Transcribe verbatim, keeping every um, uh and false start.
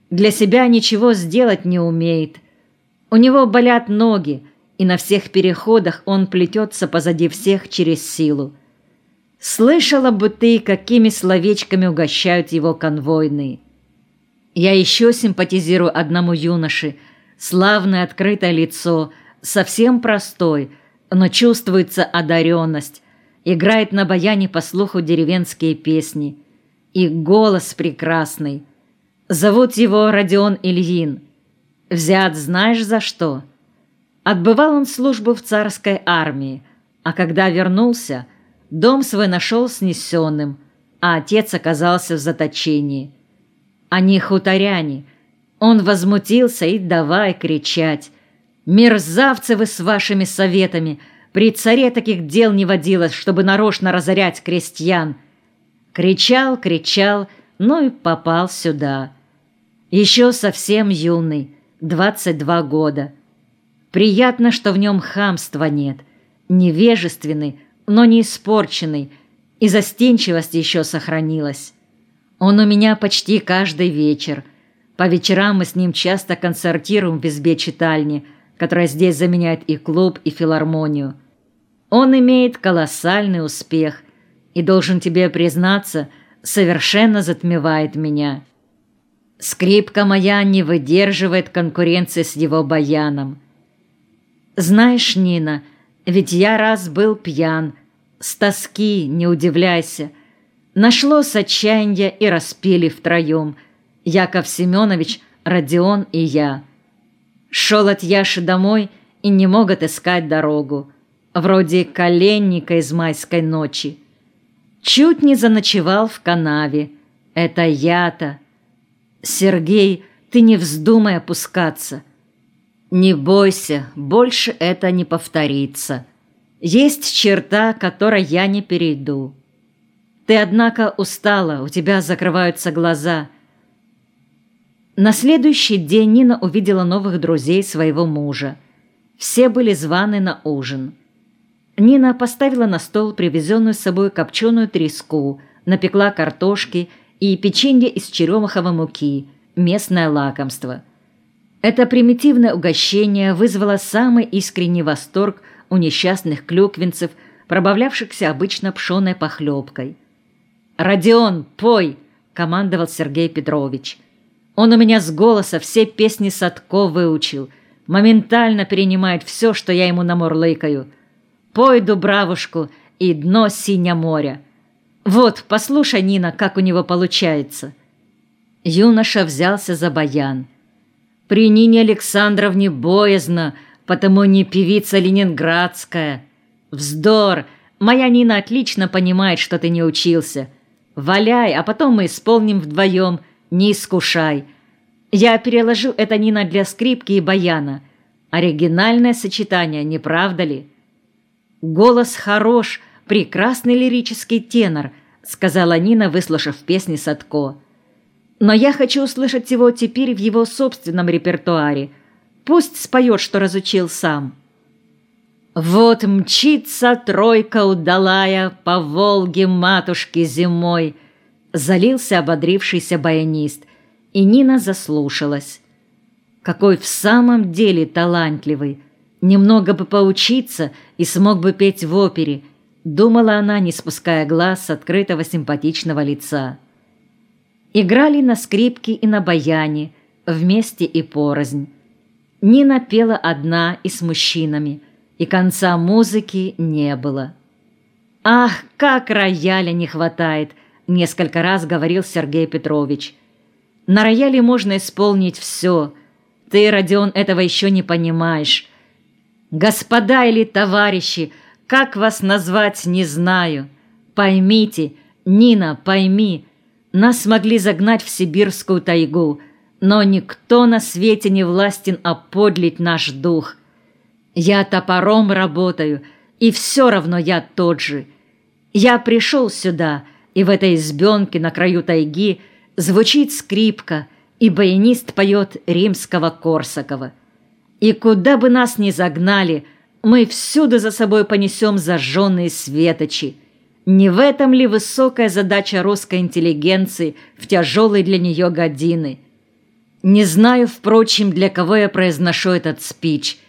Для себя ничего сделать не умеет. У него болят ноги, и на всех переходах он плетется позади всех через силу. Слышала бы ты, какими словечками угощают его конвойные. Я еще симпатизирую одному юноше, славное открытое лицо, совсем простой, но чувствуется одаренность, играет на баяне по слуху деревенские песни. И голос прекрасный. Зовут его Родион Ильин. Взят знаешь за что? Отбывал он службу в царской армии, а когда вернулся, дом свой нашел снесенным, а отец оказался в заточении. Они хуторяне. Он возмутился и давай кричать: «Мерзавцы вы с вашими советами! При царе таких дел не водилось, чтобы нарочно разорять крестьян!» Кричал, кричал, ну и попал сюда. Еще совсем юный, двадцать два года. Приятно, что в нем хамства нет, невежественный, но не испорченный, и застенчивость еще сохранилась. Он у меня почти каждый вечер. По вечерам мы с ним часто концертируем в избе-читальни, которая здесь заменяет и клуб, и филармонию. Он имеет колоссальный успех и, должен тебе признаться, совершенно затмевает меня. Скрипка моя не выдерживает конкуренции с его баяном. Знаешь, Нина, ведь я раз был пьян, с тоски, не удивляйся. Нашлось отчаяние и распили втроем, Яков Семенович, Родион и я. Шел от Яши домой и не мог отыскать дорогу, вроде коленника из майской ночи. Чуть не заночевал в канаве. Это я-то. Сергей, ты не вздумай опускаться. Не бойся, больше это не повторится. Есть черта, которой я не перейду. Ты, однако, устала, у тебя закрываются глаза. На следующий день Нина увидела новых друзей своего мужа. Все были званы на ужин. Нина поставила на стол привезенную с собой копченую треску, напекла картошки и печенье из черемуховой муки, местное лакомство. Это примитивное угощение вызвало самый искренний восторг у несчастных клюквенцев, пробавлявшихся обычно пшеной похлебкой. «Родион, пой!» — командовал Сергей Петрович. «Он у меня с голоса все песни Садко выучил, моментально перенимает все, что я ему намурлыкаю. Пой, Дубравушку, и дно синее моря. Вот, послушай, Нина, как у него получается». Юноша взялся за баян. «При Нине Александровне боязно, потому не певица ленинградская. Вздор! Моя Нина отлично понимает, что ты не учился. Валяй, а потом мы исполним вдвоем, не искушай. Я переложу это, Нина, для скрипки и баяна. Оригинальное сочетание, не правда ли?» «Голос хорош, прекрасный лирический тенор», — сказала Нина, выслушав песни Садко. «Но я хочу услышать его теперь в его собственном репертуаре. Пусть споет, что разучил сам». «Вот мчится тройка удалая по Волге матушки зимой», — залился ободрившийся баянист, и Нина заслушалась. Какой в самом деле талантливый! Немного бы поучиться и смог бы петь в опере, думала она, не спуская глаз с открытого симпатичного лица. Играли на скрипке и на баяне, вместе и порознь. Нина пела одна и с мужчинами, и конца музыки не было. «Ах, как рояля не хватает!» — несколько раз говорил Сергей Петрович. «На рояле можно исполнить все. Ты, Родион, этого еще не понимаешь. Господа или товарищи, как вас назвать, не знаю. Поймите, Нина, пойми, нас могли загнать в сибирскую тайгу, но никто на свете не властен оподлить наш дух. Я топором работаю, и все равно я тот же. Я пришел сюда, и в этой избенке на краю тайги звучит скрипка, и баянист поет Римского-Корсакова. И куда бы нас ни загнали, мы всюду за собой понесем зажженные светочи. Не в этом ли высокая задача русской интеллигенции в тяжелые для нее годины? Не знаю, впрочем, для кого я произношу этот спич.